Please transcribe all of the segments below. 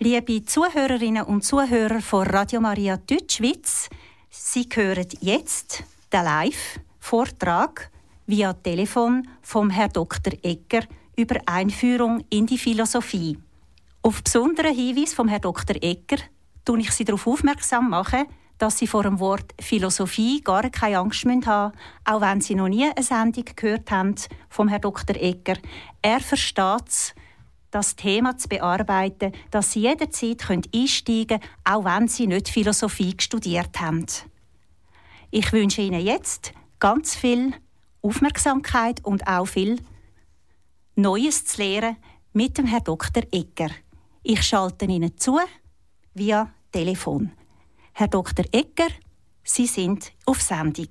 Liebe Zuhörerinnen und Zuhörer von Radio Maria Deutschschweiz, Sie hören jetzt den Live-Vortrag via Telefon vom Herrn Dr. Egger über Einführung in die Philosophie. Auf besonderen Hinweis vom Herrn Dr. Egger mache ich Sie darauf aufmerksam, dass Sie vor dem Wort Philosophie gar keine Angst haben müssen, auch wenn Sie noch nie eine Sendung gehört haben vom Herrn Dr. Egger. Er versteht es, das Thema zu bearbeiten, dass Sie jederzeit einsteigen können, auch wenn Sie nicht Philosophie studiert haben. Ich wünsche Ihnen jetzt ganz viel Aufmerksamkeit und auch viel Neues zu lernen mit dem Herrn Dr. Egger. Ich schalte Ihnen zu via Telefon. Herr Dr. Egger, Sie sind auf Sendung.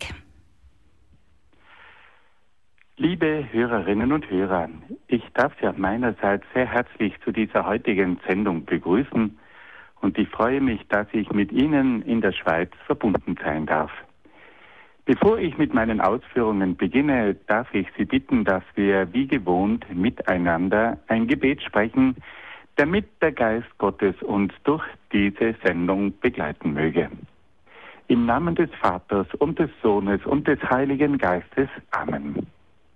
Liebe Hörerinnen und Hörer, ich darf Sie auf meinerseits sehr herzlich zu dieser heutigen Sendung begrüßen und ich freue mich, dass ich mit Ihnen in der Schweiz verbunden sein darf. Bevor ich mit meinen Ausführungen beginne, darf ich Sie bitten, dass wir wie gewohnt miteinander ein Gebet sprechen, damit der Geist Gottes uns durch diese Sendung begleiten möge. Im Namen des Vaters und des Sohnes und des Heiligen Geistes. Amen.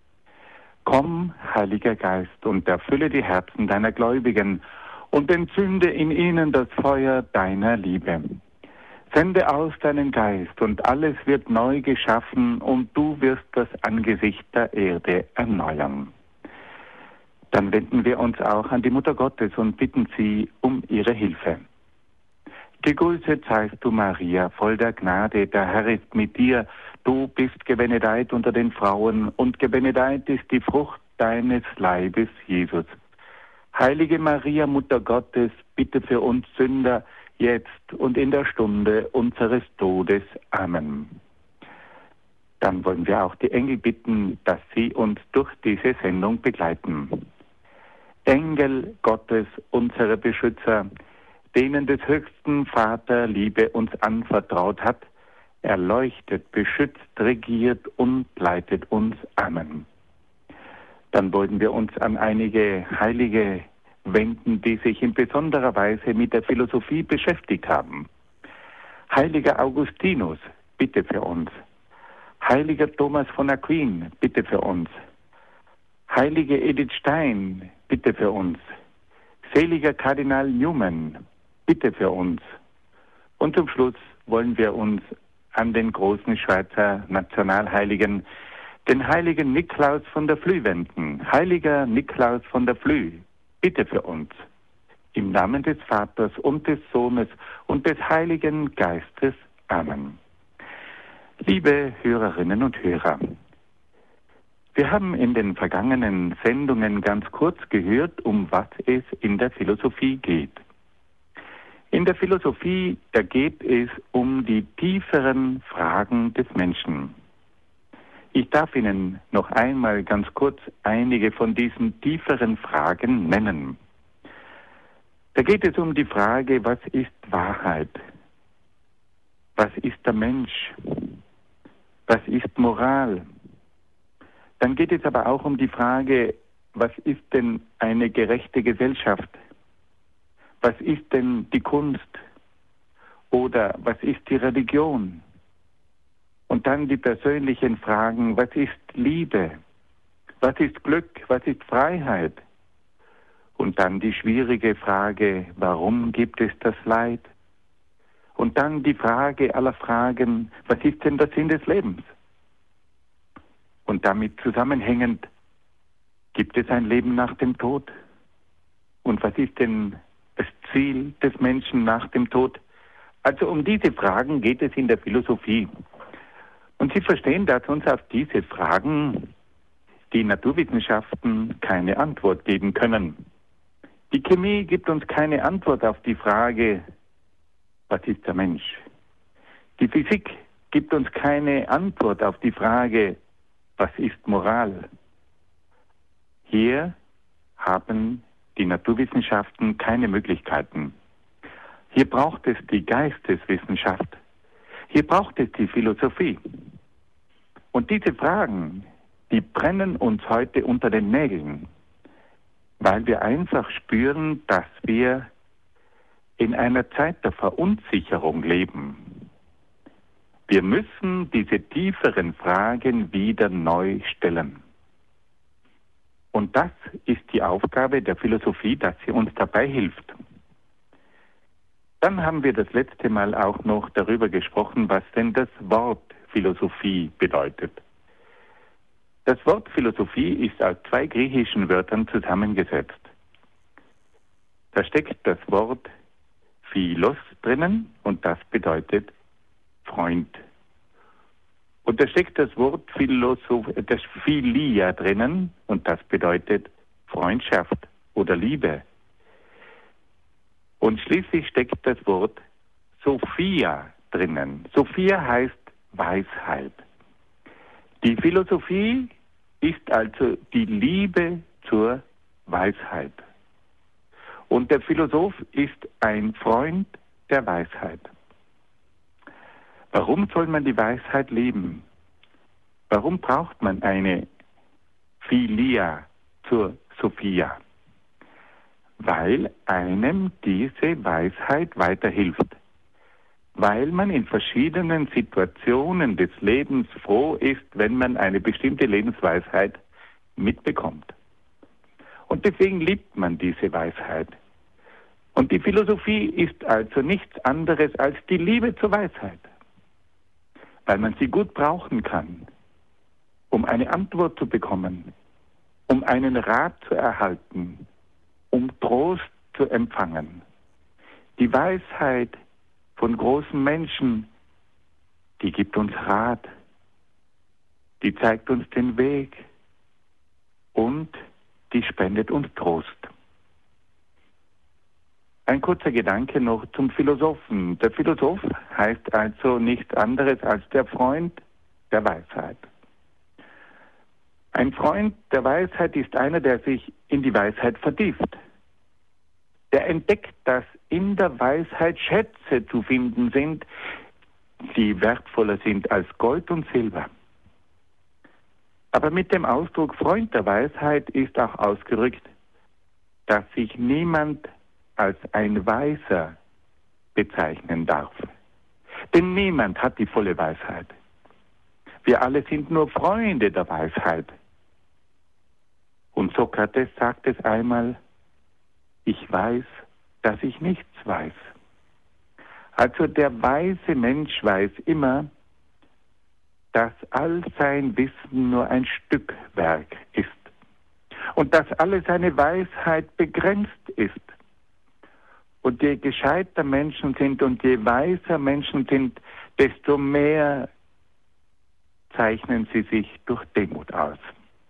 Komm, Heiliger Geist, und erfülle die Herzen deiner Gläubigen und entzünde in ihnen das Feuer deiner Liebe. Sende aus deinen Geist, und alles wird neu geschaffen, und du wirst das Angesicht der Erde erneuern. Dann wenden wir uns auch an die Mutter Gottes und bitten sie um ihre Hilfe. Gegrüßet seist du, Maria, voll der Gnade, der Herr ist mit dir. Du bist gebenedeit unter den Frauen, und gebenedeit ist die Frucht deines Leibes, Jesus. Heilige Maria, Mutter Gottes, bitte für uns Sünder, jetzt und in der Stunde unseres Todes. Amen. Dann wollen wir auch die Engel bitten, dass sie uns durch diese Sendung begleiten. Engel Gottes, unsere Beschützer, denen des höchsten Vater Liebe uns anvertraut hat, erleuchtet, beschützt, regiert und leitet uns. Amen. Dann wollen wir uns an einige Heilige wenden, die sich in besonderer Weise mit der Philosophie beschäftigt haben. Heiliger Augustinus, bitte für uns. Heiliger Thomas von Aquin, bitte für uns. Heilige Edith Stein, bitte für uns. Seliger Kardinal Newman, bitte für uns. Und zum Schluss wollen wir uns an den großen Schweizer Nationalheiligen, den heiligen Niklaus von der Flüe wenden. Heiliger Niklaus von der Flüe, bitte für uns. Im Namen des Vaters und des Sohnes und des Heiligen Geistes. Amen. Liebe Hörerinnen und Hörer, wir haben in den vergangenen Sendungen ganz kurz gehört, um was es in der Philosophie geht. In der Philosophie, da geht es um die tieferen Fragen des Menschen. Ich darf Ihnen noch einmal ganz kurz einige von diesen tieferen Fragen nennen. Da geht es um die Frage, was ist Wahrheit? Was ist der Mensch? Was ist Moral? Dann geht es aber auch um die Frage, was ist denn eine gerechte Gesellschaft? Was ist denn die Kunst? Oder was ist die Religion? Und dann die persönlichen Fragen, was ist Liebe? Was ist Glück? Was ist Freiheit? Und dann die schwierige Frage, warum gibt es das Leid? Und dann die Frage aller Fragen, was ist denn der Sinn des Lebens? Und damit zusammenhängend, gibt es ein Leben nach dem Tod? Und was ist denn das Ziel des Menschen nach dem Tod? Also um diese Fragen geht es in der Philosophie. Und Sie verstehen, dass uns auf diese Fragen die Naturwissenschaften keine Antwort geben können. Die Chemie gibt uns keine Antwort auf die Frage, was ist der Mensch? Die Physik gibt uns keine Antwort auf die Frage, was ist Moral? Hier haben die Naturwissenschaften keine Möglichkeiten. Hier braucht es die Geisteswissenschaft. Hier braucht es die Philosophie. Und diese Fragen, die brennen uns heute unter den Nägeln, weil wir einfach spüren, dass wir in einer Zeit der Verunsicherung leben. Wir müssen diese tieferen Fragen wieder neu stellen. Und das ist die Aufgabe der Philosophie, dass sie uns dabei hilft. Dann haben wir das letzte Mal auch noch darüber gesprochen, was denn das Wort Philosophie bedeutet. Das Wort Philosophie ist aus 2 griechischen Wörtern zusammengesetzt. Da steckt das Wort Philos drinnen und das bedeutet Freund. Und da steckt das Wort das Philia drinnen und das bedeutet Freundschaft oder Liebe. Und schließlich steckt das Wort Sophia drinnen. Sophia heißt Weisheit. Die Philosophie ist also die Liebe zur Weisheit. Und der Philosoph ist ein Freund der Weisheit. Warum soll man die Weisheit lieben? Warum braucht man eine Philia zur Sophia? Weil einem diese Weisheit weiterhilft. Weil man in verschiedenen Situationen des Lebens froh ist, wenn man eine bestimmte Lebensweisheit mitbekommt. Und deswegen liebt man diese Weisheit. Und die Philosophie ist also nichts anderes als die Liebe zur Weisheit. Weil man sie gut brauchen kann, um eine Antwort zu bekommen, um einen Rat zu erhalten, um Trost zu empfangen. Die Weisheit von großen Menschen, die gibt uns Rat, die zeigt uns den Weg und die spendet uns Trost. Ein kurzer Gedanke noch zum Philosophen. Der Philosoph heißt also nichts anderes als der Freund der Weisheit. Ein Freund der Weisheit ist einer, der sich in die Weisheit vertieft. Der entdeckt, dass in der Weisheit Schätze zu finden sind, die wertvoller sind als Gold und Silber. Aber mit dem Ausdruck Freund der Weisheit ist auch ausgerückt, dass sich niemand als ein Weiser bezeichnen darf. Denn niemand hat die volle Weisheit. Wir alle sind nur Freunde der Weisheit. Und Sokrates sagt es einmal, ich weiß, dass ich nichts weiß. Also der weise Mensch weiß immer, dass all sein Wissen nur ein Stückwerk ist und dass alle seine Weisheit begrenzt ist. Und je gescheiter Menschen sind und je weiser Menschen sind, desto mehr zeichnen sie sich durch Demut aus.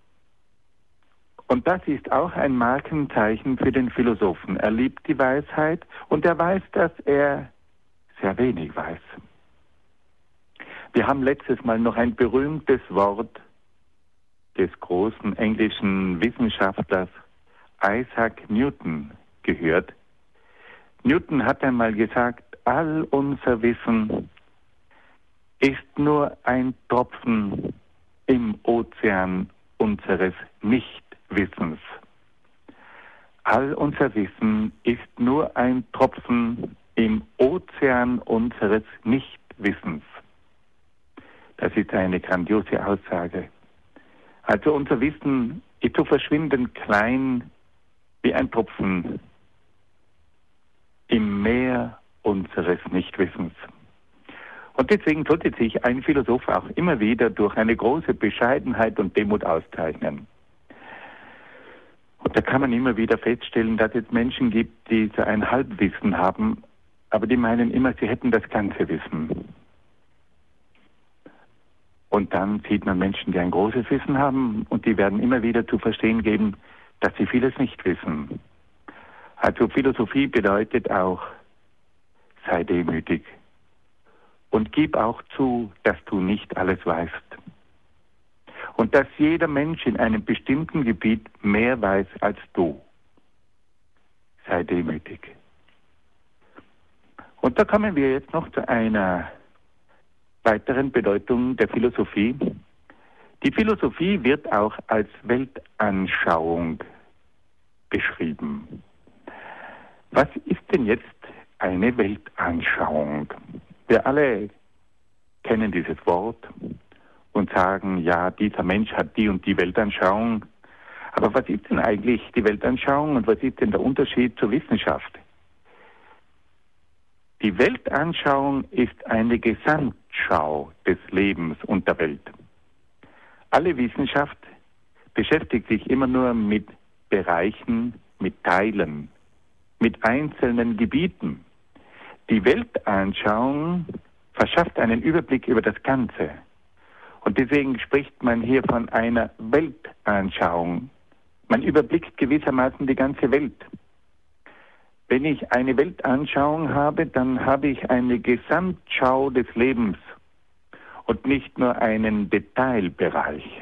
Und das ist auch ein Markenzeichen für den Philosophen. Er liebt die Weisheit und er weiß, dass er sehr wenig weiß. Wir haben letztes Mal noch ein berühmtes Wort des großen englischen Wissenschaftlers Isaac Newton gehört. Newton hat einmal gesagt, all unser Wissen ist nur ein Tropfen im Ozean unseres Nichtwissens. All unser Wissen ist nur ein Tropfen im Ozean unseres Nichtwissens. Das ist eine grandiose Aussage. Also unser Wissen ist so verschwindend klein wie ein Tropfen im Meer unseres Nichtwissens. Und deswegen sollte sich ein Philosoph auch immer wieder durch eine große Bescheidenheit und Demut auszeichnen. Und da kann man immer wieder feststellen, dass es Menschen gibt, die so ein Halbwissen haben, aber die meinen immer, sie hätten das ganze Wissen. Und dann sieht man Menschen, die ein großes Wissen haben und die werden immer wieder zu verstehen geben, dass sie vieles nicht wissen. Also Philosophie bedeutet auch, sei demütig und gib auch zu, dass du nicht alles weißt. Und dass jeder Mensch in einem bestimmten Gebiet mehr weiß als du. Sei demütig. Und da kommen wir jetzt noch zu einer weiteren Bedeutung der Philosophie. Die Philosophie wird auch als Weltanschauung beschrieben. Was ist denn jetzt eine Weltanschauung. Wir alle kennen dieses Wort und sagen, ja, dieser Mensch hat die und die Weltanschauung. Aber was ist denn eigentlich die Weltanschauung und was ist denn der Unterschied zur Wissenschaft? Die Weltanschauung ist eine Gesamtschau des Lebens und der Welt. Alle Wissenschaft beschäftigt sich immer nur mit Bereichen, mit Teilen, mit einzelnen Gebieten. Die Weltanschauung verschafft einen Überblick über das Ganze. Und deswegen spricht man hier von einer Weltanschauung. Man überblickt gewissermaßen die ganze Welt. Wenn ich eine Weltanschauung habe, dann habe ich eine Gesamtschau des Lebens und nicht nur einen Detailbereich.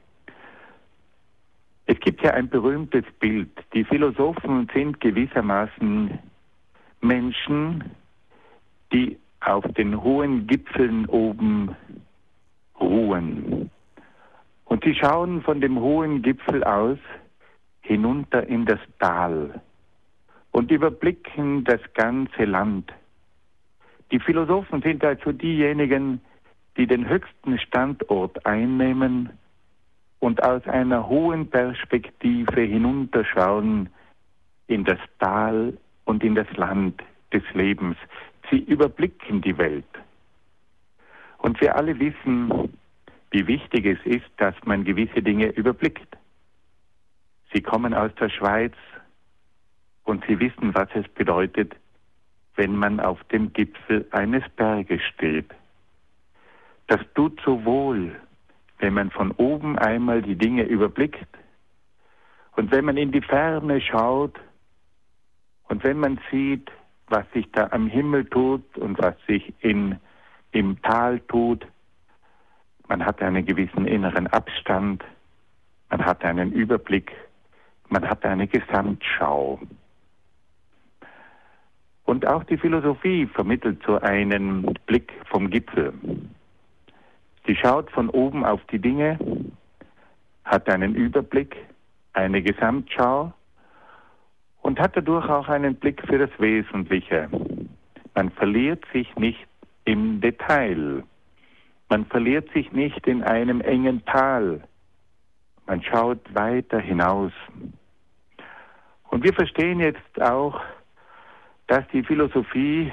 Es gibt ja ein berühmtes Bild. Die Philosophen sind gewissermaßen Menschen, die auf den hohen Gipfeln oben ruhen. Und sie schauen von dem hohen Gipfel aus hinunter in das Tal und überblicken das ganze Land. Die Philosophen sind also diejenigen, die den höchsten Standort einnehmen und aus einer hohen Perspektive hinunterschauen in das Tal und in das Land des Lebens. Sie überblicken die Welt. Und wir alle wissen, wie wichtig es ist, dass man gewisse Dinge überblickt. Sie kommen aus der Schweiz und Sie wissen, was es bedeutet, wenn man auf dem Gipfel eines Berges steht. Das tut so wohl, wenn man von oben einmal die Dinge überblickt und wenn man in die Ferne schaut und wenn man sieht, was sich da am Himmel tut und was sich im Tal tut. Man hat einen gewissen inneren Abstand, man hat einen Überblick, man hat eine Gesamtschau. Und auch die Philosophie vermittelt so einen Blick vom Gipfel. Sie schaut von oben auf die Dinge, hat einen Überblick, eine Gesamtschau und hat dadurch auch einen Blick für das Wesentliche. Man verliert sich nicht im Detail. Man verliert sich nicht in einem engen Tal. Man schaut weiter hinaus. Und wir verstehen jetzt auch, dass die Philosophie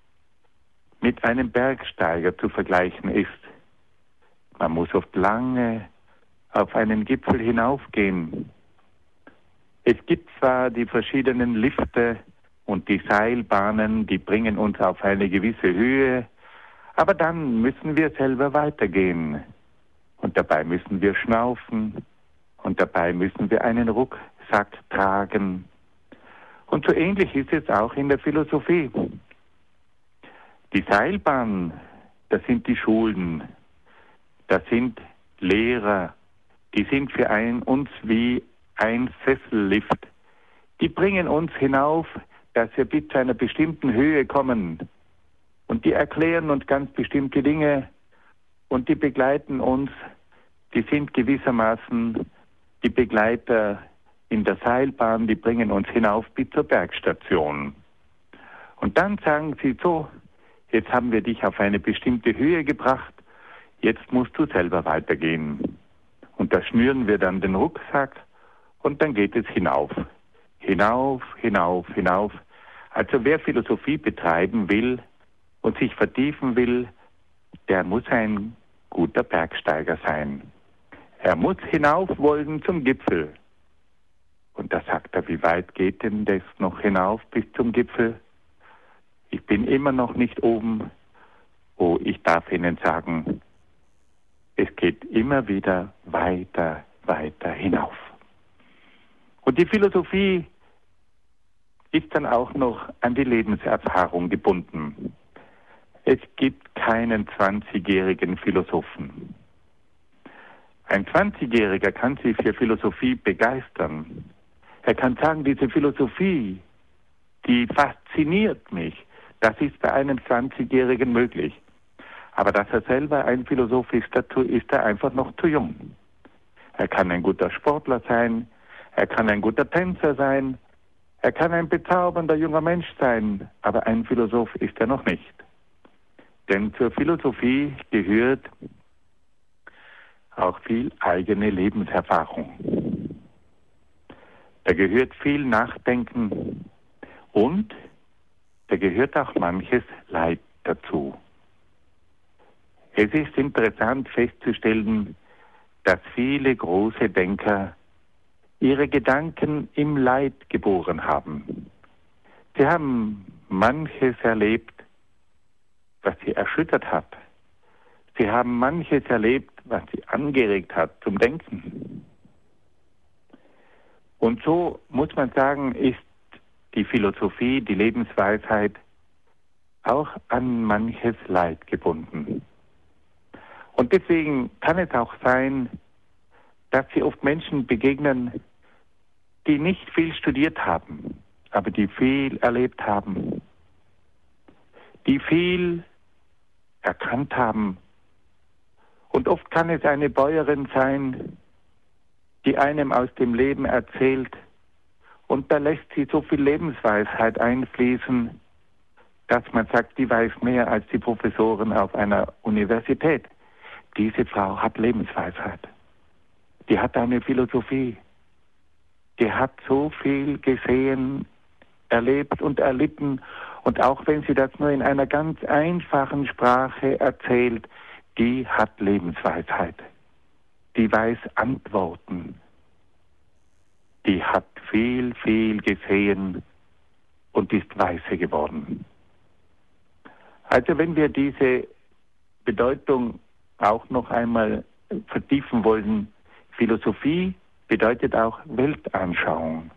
mit einem Bergsteiger zu vergleichen ist. Man muss oft lange auf einen Gipfel hinaufgehen. Es gibt zwar die verschiedenen Lifte und die Seilbahnen, die bringen uns auf eine gewisse Höhe, aber dann müssen wir selber weitergehen. Und dabei müssen wir schnaufen und dabei müssen wir einen Rucksack tragen. Und so ähnlich ist es auch in der Philosophie. Die Seilbahn, das sind die Schulen, das sind Lehrer, die sind für uns wie ein Sessellift. Die bringen uns hinauf, dass wir bis zu einer bestimmten Höhe kommen. Und die erklären uns ganz bestimmte Dinge und die begleiten uns. Die sind gewissermaßen die Begleiter in der Seilbahn, die bringen uns hinauf bis zur Bergstation. Und dann sagen sie so, jetzt haben wir dich auf eine bestimmte Höhe gebracht, jetzt musst du selber weitergehen. Und da schnüren wir dann den Rucksack und dann geht es hinauf. Hinauf, hinauf, hinauf. Also wer Philosophie betreiben will und sich vertiefen will, der muss ein guter Bergsteiger sein. Er muss hinauf wollen zum Gipfel. Und da sagt er, wie weit geht denn das noch hinauf bis zum Gipfel? Ich bin immer noch nicht oben. Oh, ich darf Ihnen sagen, es geht immer wieder weiter, weiter hinauf. Und die Philosophie ist dann auch noch an die Lebenserfahrung gebunden. Es gibt keinen 20-jährigen Philosophen. Ein 20-Jähriger kann sich für Philosophie begeistern. Er kann sagen, diese Philosophie, die fasziniert mich. Das ist bei einem 20-Jährigen möglich. Aber dass er selber ein Philosoph ist, dazu ist er einfach noch zu jung. Er kann ein guter Sportler sein, er kann ein guter Tänzer sein, Er kann ein bezaubernder junger Mensch sein, aber ein Philosoph ist er noch nicht. Denn zur Philosophie gehört auch viel eigene Lebenserfahrung. Da gehört viel Nachdenken und da gehört auch manches Leid dazu. Es ist interessant festzustellen, dass viele große Denker ihre Gedanken im Leid geboren haben. Sie haben manches erlebt, was sie erschüttert hat. Sie haben manches erlebt, was sie angeregt hat zum Denken. Und so muss man sagen, ist die Philosophie, die Lebensweisheit auch an manches Leid gebunden. Und deswegen kann es auch sein, dass sie oft Menschen begegnen, die nicht viel studiert haben, aber die viel erlebt haben, die viel erkannt haben. Und oft kann es eine Bäuerin sein, die einem aus dem Leben erzählt, und da lässt sie so viel Lebensweisheit einfließen, dass man sagt, die weiß mehr als die Professoren auf einer Universität. Diese Frau hat Lebensweisheit. Die hat eine Philosophie. Die hat so viel gesehen, erlebt und erlitten. Und auch wenn sie das nur in einer ganz einfachen Sprache erzählt, die hat Lebensweisheit. Die weiß Antworten. Die hat viel, viel gesehen und ist weise geworden. Also wenn wir diese Bedeutung auch noch einmal vertiefen wollen, Philosophie bedeutet auch Weltanschauung.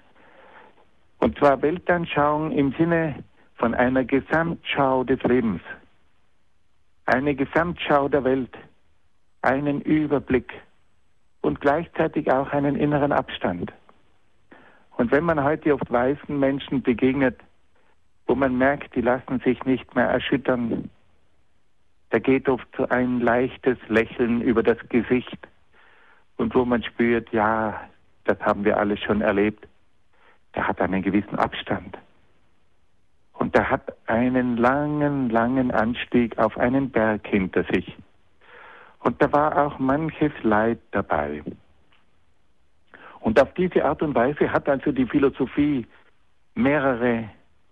Und zwar Weltanschauung im Sinne von einer Gesamtschau des Lebens. Eine Gesamtschau der Welt, einen Überblick und gleichzeitig auch einen inneren Abstand. Und wenn man heute oft weißen Menschen begegnet, wo man merkt, die lassen sich nicht mehr erschüttern, da geht oft so ein leichtes Lächeln über das Gesicht und wo man spürt, ja, das haben wir alles schon erlebt, der hat einen gewissen Abstand. Und der hat einen langen, langen Anstieg auf einen Berg hinter sich. Und da war auch manches Leid dabei. Und auf diese Art und Weise hat also die Philosophie mehrere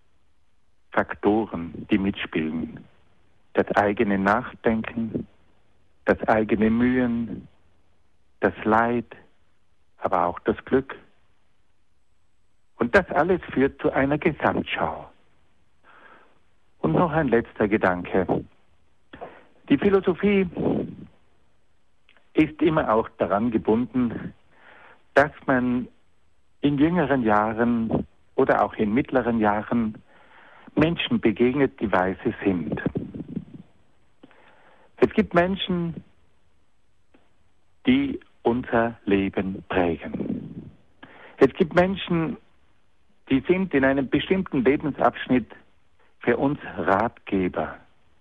Faktoren, die mitspielen. Das eigene Nachdenken, das eigene Mühen, das Leid, aber auch das Glück. Und das alles führt zu einer Gesamtschau. Und noch ein letzter Gedanke. Die Philosophie ist immer auch daran gebunden, dass man in jüngeren Jahren oder auch in mittleren Jahren Menschen begegnet, die weise sind. Es gibt Menschen, die unser Leben prägen. Es gibt Menschen, die sind in einem bestimmten Lebensabschnitt für uns Ratgeber.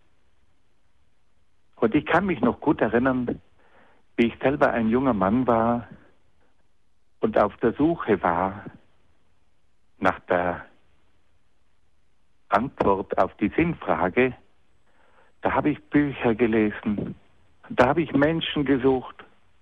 Und ich kann mich noch gut erinnern, wie ich selber ein junger Mann war und auf der Suche war nach der Antwort auf die Sinnfrage. Da habe ich Bücher gelesen, da habe ich Menschen gesucht,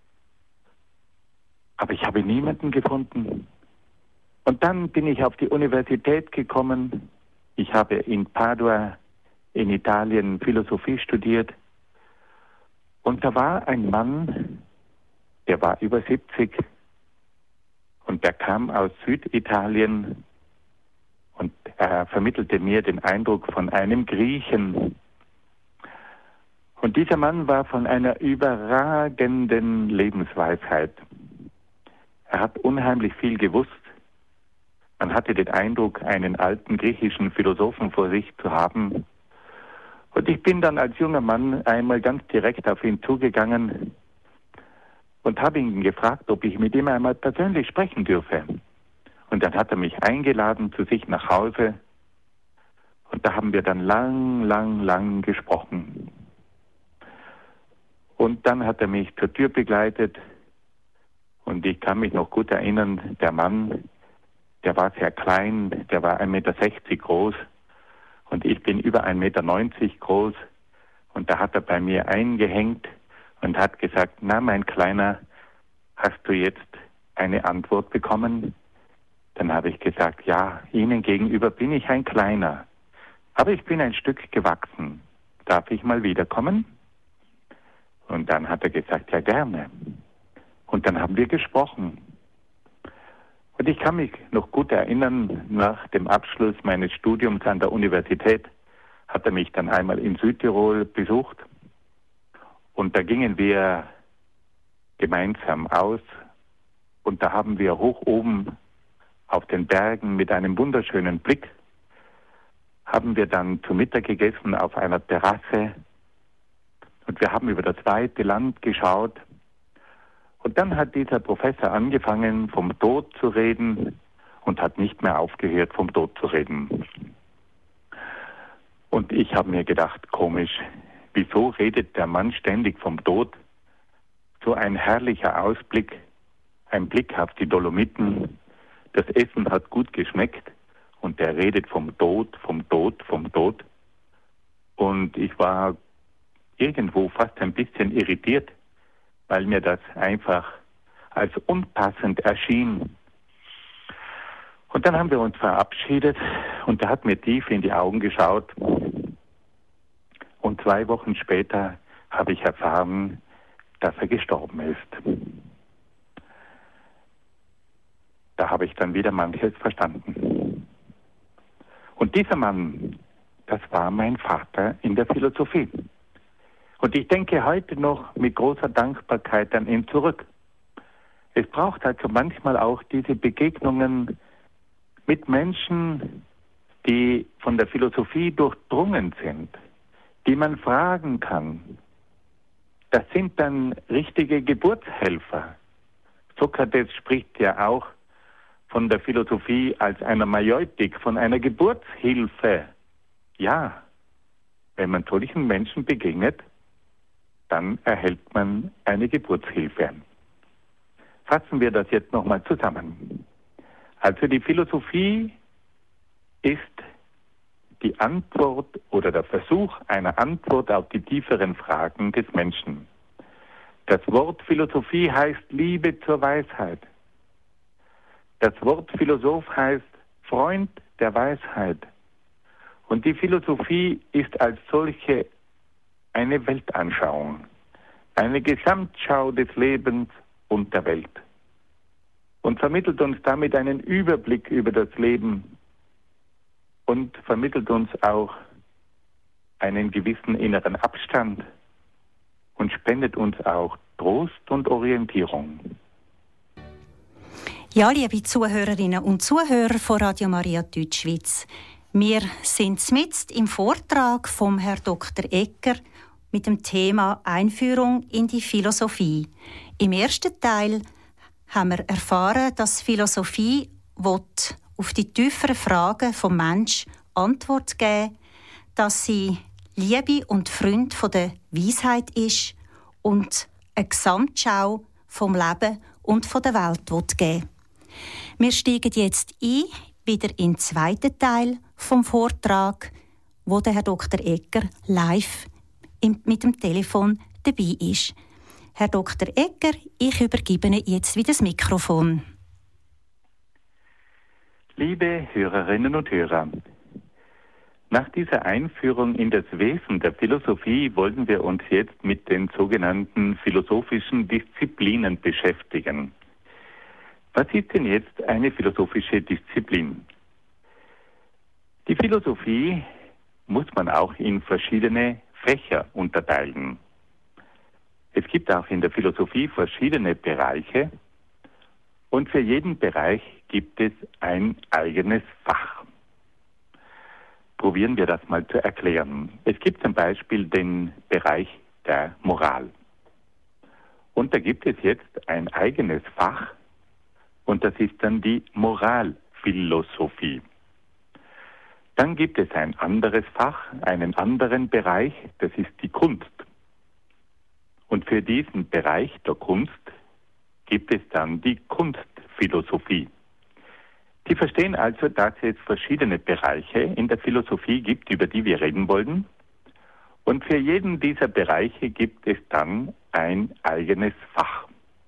aber ich habe niemanden gefunden. Und dann bin ich auf die Universität gekommen. Ich habe in Padua in Italien Philosophie studiert. Und da war ein Mann, der war über 70 und der kam aus Süditalien und er vermittelte mir den Eindruck von einem Griechen. Und dieser Mann war von einer überragenden Lebensweisheit. Er hat unheimlich viel gewusst. Man hatte den Eindruck, einen alten griechischen Philosophen vor sich zu haben. Und ich bin dann als junger Mann einmal ganz direkt auf ihn zugegangen und habe ihn gefragt, ob ich mit ihm einmal persönlich sprechen dürfe. Und dann hat er mich eingeladen zu sich nach Hause und da haben wir dann lang gesprochen. Und dann hat er mich zur Tür begleitet und ich kann mich noch gut erinnern, der Mann, der war sehr klein, der war 1,60 Meter groß und ich bin über 1,90 Meter groß. Und da hat er bei mir eingehängt und hat gesagt, na mein Kleiner, hast du jetzt eine Antwort bekommen? Dann habe ich gesagt, ja, Ihnen gegenüber bin ich ein Kleiner, aber ich bin ein Stück gewachsen. Darf ich mal wiederkommen? Und dann hat er gesagt, ja gerne. Und dann haben wir gesprochen. Und ich kann mich noch gut erinnern, nach dem Abschluss meines Studiums an der Universität hat er mich dann einmal in Südtirol besucht. Und da gingen wir gemeinsam aus. Und da haben wir hoch oben auf den Bergen mit einem wunderschönen Blick, haben wir dann zu Mittag gegessen auf einer Terrasse. Und wir haben über das weite Land geschaut. Und dann hat dieser Professor angefangen, vom Tod zu reden und hat nicht mehr aufgehört, vom Tod zu reden. Und ich habe mir gedacht, komisch, wieso redet der Mann ständig vom Tod? So ein herrlicher Ausblick, ein Blick auf die Dolomiten, das Essen hat gut geschmeckt und der redet vom Tod, vom Tod, vom Tod. Und ich war irgendwo fast ein bisschen irritiert, weil mir das einfach als unpassend erschien. Und dann haben wir uns verabschiedet und er hat mir tief in die Augen geschaut. Und 2 Wochen später habe ich erfahren, dass er gestorben ist. Da habe ich dann wieder manches verstanden. Und dieser Mann, das war mein Vater in der Philosophie. Und ich denke heute noch mit großer Dankbarkeit an ihn zurück. Es braucht also manchmal auch diese Begegnungen mit Menschen, die von der Philosophie durchdrungen sind, die man fragen kann. Das sind dann richtige Geburtshelfer. Sokrates spricht ja auch von der Philosophie als einer Majeutik, von einer Geburtshilfe. Ja, wenn man solchen Menschen begegnet, dann erhält man eine Geburtshilfe. Fassen wir das jetzt nochmal zusammen. Also die Philosophie ist die Antwort oder der Versuch einer Antwort auf die tieferen Fragen des Menschen. Das Wort Philosophie heißt Liebe zur Weisheit. Das Wort Philosoph heißt Freund der Weisheit. Und die Philosophie ist als solche eine Weltanschauung, eine Gesamtschau des Lebens und der Welt und vermittelt uns damit einen Überblick über das Leben und vermittelt uns auch einen gewissen inneren Abstand und spendet uns auch Trost und Orientierung. Ja, liebe Zuhörerinnen und Zuhörer von Radio Maria Deutschschweiz, wir sind mitten im Vortrag vom Herrn Dr. Egger mit dem Thema Einführung in die Philosophie. Im ersten Teil haben wir erfahren, dass Philosophie auf die tieferen Fragen vom Mensch Antwort geben, dass sie Liebe und Freund von der Weisheit ist und eine Gesamtschau vom Leben und von der Welt geben. Wir steigen jetzt ein, wieder in den zweiten Teil vom Vortrag, wo der Herr Dr. Egger live mit dem Telefon dabei ist. Herr Dr. Egger, ich übergebe Ihnen jetzt wieder das Mikrofon. Liebe Hörerinnen und Hörer, nach dieser Einführung in das Wesen der Philosophie wollen wir uns jetzt mit den sogenannten philosophischen Disziplinen beschäftigen. Was ist denn jetzt eine philosophische Disziplin? Die Philosophie muss man auch in verschiedene Fächer unterteilen. Es gibt auch in der Philosophie verschiedene Bereiche und für jeden Bereich gibt es ein eigenes Fach. Probieren wir das mal zu erklären. Es gibt zum Beispiel den Bereich der Moral. Und da gibt es jetzt ein eigenes Fach und das ist dann die Moralphilosophie. Dann gibt es ein anderes Fach, einen anderen Bereich, das ist die Kunst. Und für diesen Bereich der Kunst gibt es dann die Kunstphilosophie. Sie verstehen also, dass es verschiedene Bereiche in der Philosophie gibt, über die wir reden wollen. Und für jeden dieser Bereiche gibt es dann ein eigenes Fach.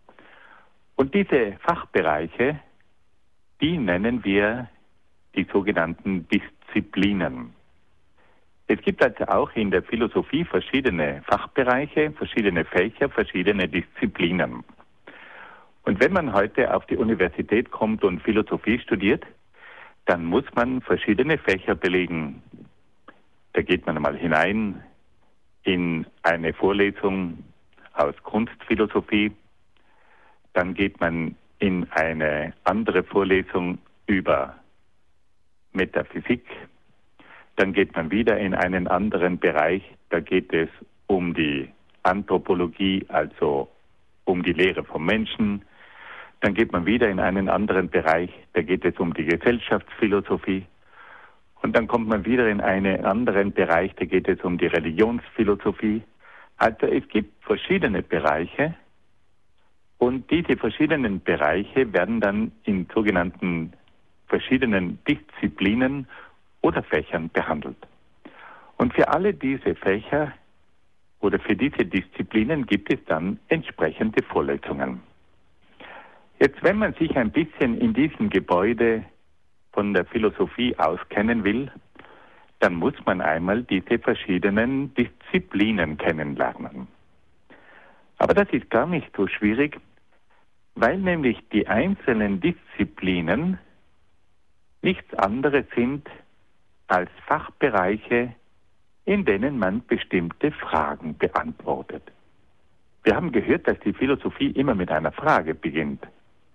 Und diese Fachbereiche, die nennen wir die sogenannten Disziplinen. Es gibt also auch in der Philosophie verschiedene Fachbereiche, verschiedene Fächer, verschiedene Disziplinen. Und wenn man heute auf die Universität kommt und Philosophie studiert, dann muss man verschiedene Fächer belegen. Da geht man mal hinein in eine Vorlesung aus Kunstphilosophie, dann geht man in eine andere Vorlesung über Metaphysik, dann geht man wieder in einen anderen Bereich, da geht es um die Anthropologie, also um die Lehre vom Menschen, dann geht man wieder in einen anderen Bereich, da geht es um die Gesellschaftsphilosophie und dann kommt man wieder in einen anderen Bereich, da geht es um die Religionsphilosophie. Also es gibt verschiedene Bereiche und diese verschiedenen Bereiche werden dann in sogenannten verschiedenen Disziplinen oder Fächern behandelt. Und für alle diese Fächer oder für diese Disziplinen gibt es dann entsprechende Vorlesungen. Jetzt, wenn man sich ein bisschen in diesem Gebäude von der Philosophie auskennen will, dann muss man einmal diese verschiedenen Disziplinen kennenlernen. Aber das ist gar nicht so schwierig, weil nämlich die einzelnen Disziplinen nichts anderes sind als Fachbereiche, in denen man bestimmte Fragen beantwortet. Wir haben gehört, dass die Philosophie immer mit einer Frage beginnt.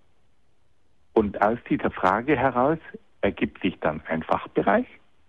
Und aus dieser Frage heraus ergibt sich dann ein Fachbereich.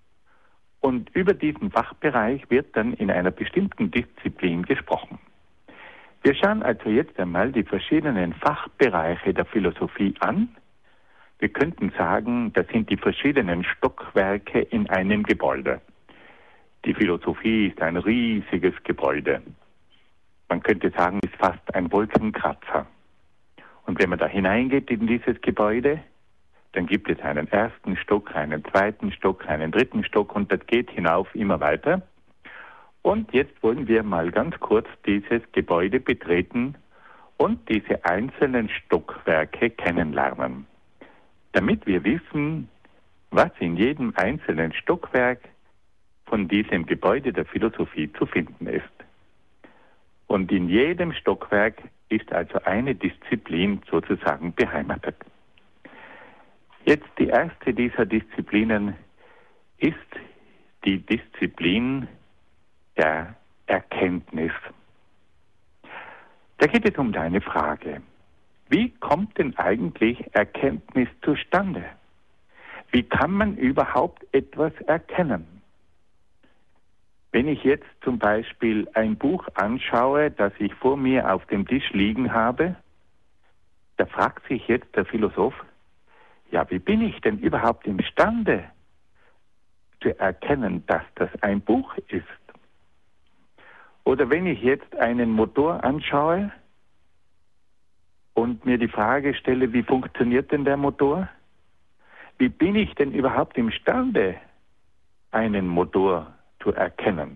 Und über diesen Fachbereich wird dann in einer bestimmten Disziplin gesprochen. Wir schauen also jetzt einmal die verschiedenen Fachbereiche der Philosophie an. Wir könnten sagen, das sind die verschiedenen Stockwerke in einem Gebäude. Die Philosophie ist ein riesiges Gebäude. Man könnte sagen, es ist fast ein Wolkenkratzer. Und wenn man da hineingeht in dieses Gebäude, dann gibt es einen ersten Stock, einen zweiten Stock, einen dritten Stock und das geht hinauf immer weiter. Und jetzt wollen wir mal ganz kurz dieses Gebäude betreten und diese einzelnen Stockwerke kennenlernen, damit wir wissen, was in jedem einzelnen Stockwerk von diesem Gebäude der Philosophie zu finden ist. Und in jedem Stockwerk ist also eine Disziplin sozusagen beheimatet. Jetzt die erste dieser Disziplinen ist die Disziplin der Erkenntnis. Da geht es um deine Frage. Wie kommt denn eigentlich Erkenntnis zustande? Wie kann man überhaupt etwas erkennen? Wenn ich jetzt zum Beispiel ein Buch anschaue, das ich vor mir auf dem Tisch liegen habe, da fragt sich jetzt der Philosoph, ja, wie bin ich denn überhaupt imstande zu erkennen, dass das ein Buch ist? Oder wenn ich jetzt einen Motor anschaue und mir die Frage stelle, wie funktioniert denn der Motor? Wie bin ich denn überhaupt imstande, einen Motor zu erkennen?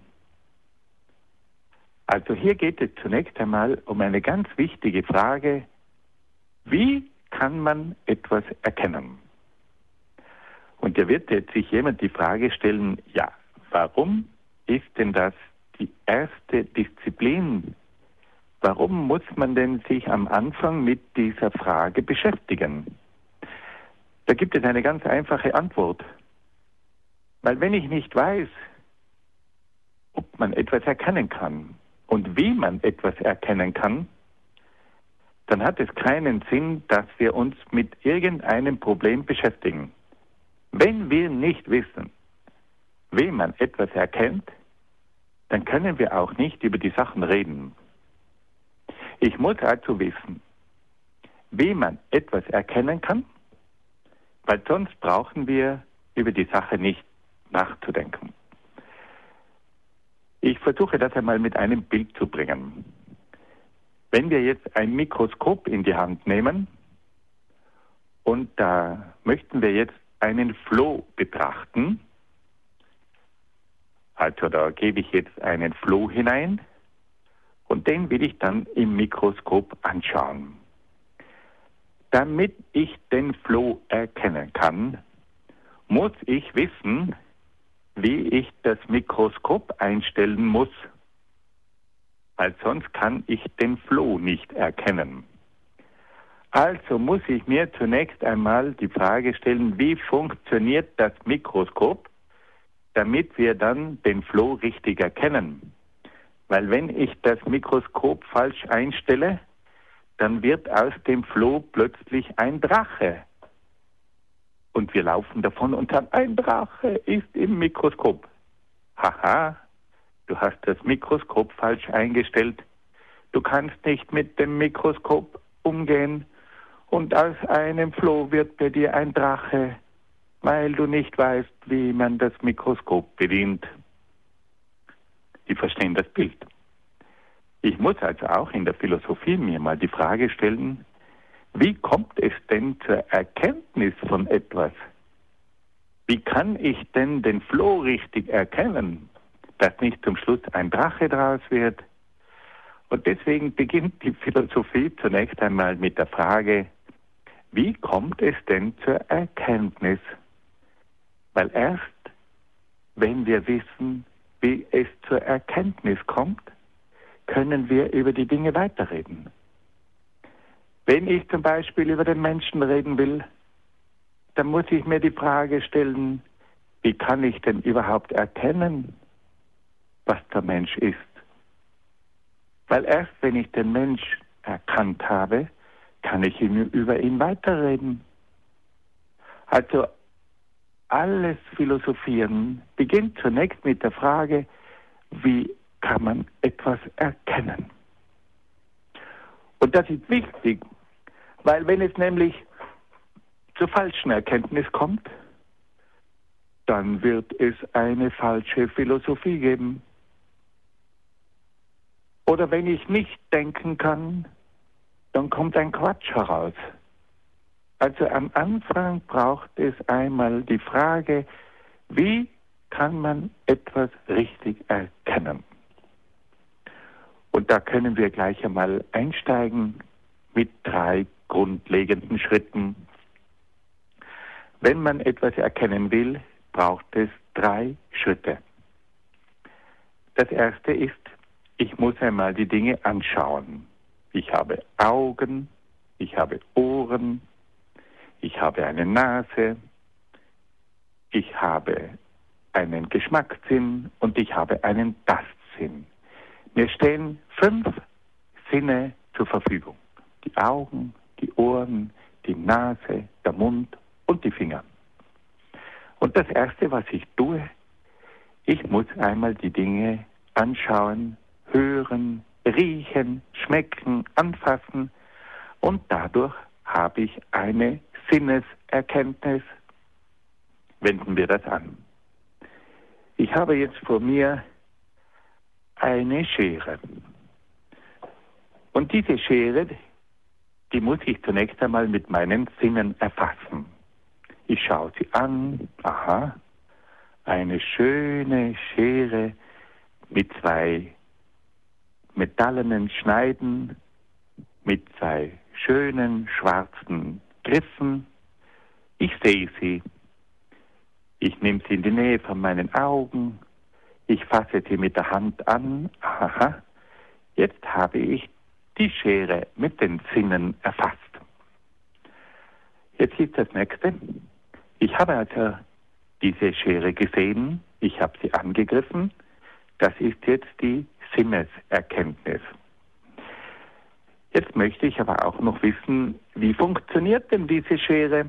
Also hier geht es zunächst einmal um eine ganz wichtige Frage, wie kann man etwas erkennen? Und da wird jetzt sich jemand die Frage stellen, ja, warum ist denn das die erste Disziplin? Warum muss man denn sich am Anfang mit dieser Frage beschäftigen? Da gibt es eine ganz einfache Antwort. Weil wenn ich nicht weiß, ob man etwas erkennen kann und wie man etwas erkennen kann, dann hat es keinen Sinn, dass wir uns mit irgendeinem Problem beschäftigen. Wenn wir nicht wissen, wie man etwas erkennt, dann können wir auch nicht über die Sachen reden. Ich muss also wissen, wie man etwas erkennen kann, weil sonst brauchen wir über die Sache nicht nachzudenken. Ich versuche das einmal mit einem Bild zu bringen. Wenn wir jetzt ein Mikroskop in die Hand nehmen Und da möchten wir jetzt einen Floh betrachten. Also da gebe ich jetzt einen Floh hinein und den will ich dann im Mikroskop anschauen. Damit ich den Floh erkennen kann, muss ich wissen, wie ich das Mikroskop einstellen muss, weil sonst kann ich den Floh nicht erkennen. Also muss ich mir zunächst einmal die Frage stellen, wie funktioniert das Mikroskop, damit wir dann den Floh richtig erkennen. Weil wenn ich das Mikroskop falsch einstelle, dann wird aus dem Floh plötzlich ein Drache. Und wir laufen davon und sagen, ein Drache ist im Mikroskop. Haha, du hast das Mikroskop falsch eingestellt. Du kannst nicht mit dem Mikroskop umgehen. Und aus einem Floh wird bei dir ein Drache, weil du nicht weißt, wie man das Mikroskop bedient. Sie verstehen das Bild. Ich muss also auch in der Philosophie mir mal die Frage stellen, wie kommt es denn zur Erkenntnis von etwas? Wie kann ich denn den Floh richtig erkennen, dass nicht zum Schluss ein Drache draus wird? Und deswegen beginnt die Philosophie zunächst einmal mit der Frage, wie kommt es denn zur Erkenntnis? Weil erst, wenn wir wissen, wie es zur Erkenntnis kommt, können wir über die Dinge weiterreden. Wenn ich zum Beispiel über den Menschen reden will, dann muss ich mir die Frage stellen, wie kann ich denn überhaupt erkennen, was der Mensch ist? Weil erst, wenn ich den Mensch erkannt habe, kann ich über ihn weiterreden. Also alles Philosophieren beginnt zunächst mit der Frage, wie kann man etwas erkennen? Und das ist wichtig, weil wenn es nämlich zur falschen Erkenntnis kommt, dann wird es eine falsche Philosophie geben. Oder wenn ich nicht denken kann, dann kommt ein Quatsch heraus. Also am Anfang braucht es einmal die Frage, wie kann man etwas richtig erkennen? Und da können wir gleich einmal einsteigen mit 3 grundlegenden Schritten. Wenn man etwas erkennen will, braucht es 3 Schritte. Das erste ist, ich muss einmal die Dinge anschauen. Ich habe Augen, ich habe Ohren, ich habe eine Nase, ich habe einen Geschmackssinn und ich habe einen Tastsinn. Mir stehen 5 Sinne zur Verfügung. Die Augen, die Ohren, die Nase, der Mund und die Finger. Und das Erste, was ich tue, ich muss einmal die Dinge anschauen, hören, riechen, schmecken, anfassen und dadurch habe ich eine Sinneserkenntnis. Wenden wir das an. Ich habe jetzt vor mir eine Schere. Und diese Schere, die muss ich zunächst einmal mit meinen Sinnen erfassen. Ich schaue sie an, aha, eine schöne Schere mit 2 metallenen Schneiden, mit 2 schönen schwarzen Griffen. Ich sehe sie. Ich nehme sie in die Nähe von meinen Augen. Ich fasse sie mit der Hand an. Aha, jetzt habe ich die Schere mit den Sinnen erfasst. Jetzt ist das Nächste. Ich habe also diese Schere gesehen. Ich habe sie angegriffen. Das ist jetzt die Sinneserkenntnis. Jetzt möchte ich aber auch noch wissen, wie funktioniert denn diese Schere?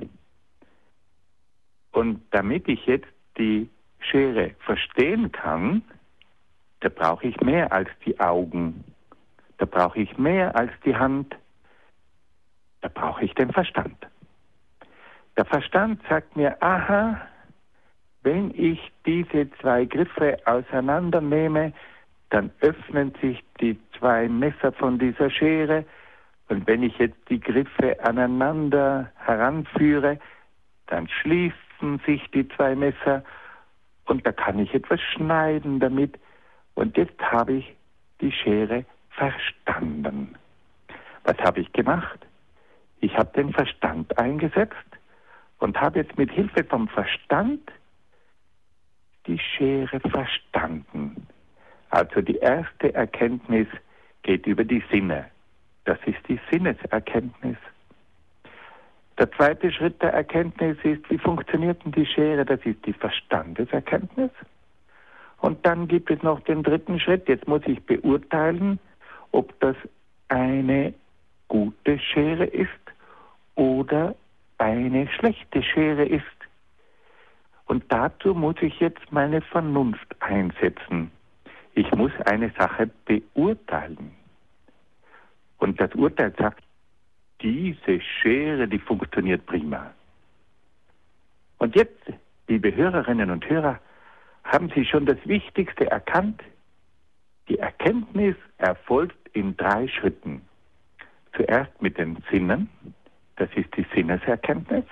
Und damit ich jetzt die Schere verstehen kann, da brauche ich mehr als die Augen. Da brauche ich mehr als die Hand. Da brauche ich den Verstand. Der Verstand sagt mir, aha, wenn ich diese 2 Griffe auseinandernehme, dann öffnen sich die 2 Messer von dieser Schere Und wenn ich jetzt die Griffe aneinander heranführe, dann schließen sich die zwei Messer und da kann ich etwas schneiden damit. Und jetzt habe ich die Schere verstanden. Was habe ich gemacht? Ich habe den Verstand eingesetzt und habe jetzt mit Hilfe vom Verstand die Schere verstanden. Also die erste Erkenntnis geht über die Sinne. Das ist die Sinneserkenntnis. Der zweite Schritt der Erkenntnis ist, wie funktioniert denn die Schere? Das ist die Verstandeserkenntnis. Und dann gibt es noch den dritten Schritt. Jetzt muss ich beurteilen, ob das eine gute Schere ist oder eine schlechte Schere ist. Und dazu muss ich jetzt meine Vernunft einsetzen. Ich muss eine Sache beurteilen. Und das Urteil sagt, diese Schere, die funktioniert prima. Und jetzt, liebe Hörerinnen und Hörer, haben Sie schon das Wichtigste erkannt? Die Erkenntnis erfolgt in 3 Schritten. Zuerst mit den Sinnen, das ist die Sinneserkenntnis.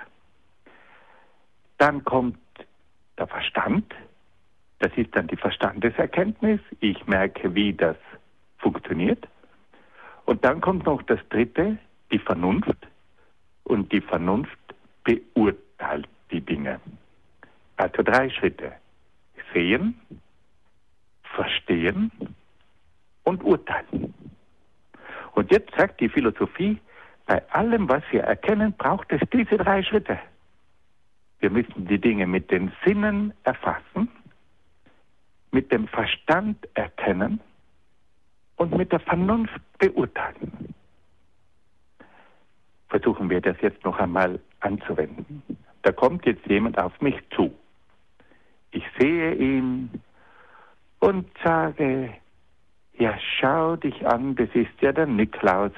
Dann kommt der Verstand, das ist dann die Verstandeserkenntnis. Ich merke, wie das funktioniert. Und dann kommt noch das dritte, die Vernunft. Und die Vernunft beurteilt die Dinge. Also 3 Schritte. Sehen, verstehen und urteilen. Und jetzt sagt die Philosophie, bei allem, was wir erkennen, braucht es diese 3 Schritte. Wir müssen die Dinge mit den Sinnen erfassen, mit dem Verstand erkennen und mit der Vernunft beurteilen. Versuchen wir das jetzt noch einmal anzuwenden. Da kommt jetzt jemand auf mich zu. Ich sehe ihn und sage, ja, schau dich an, das ist ja der Niklaus.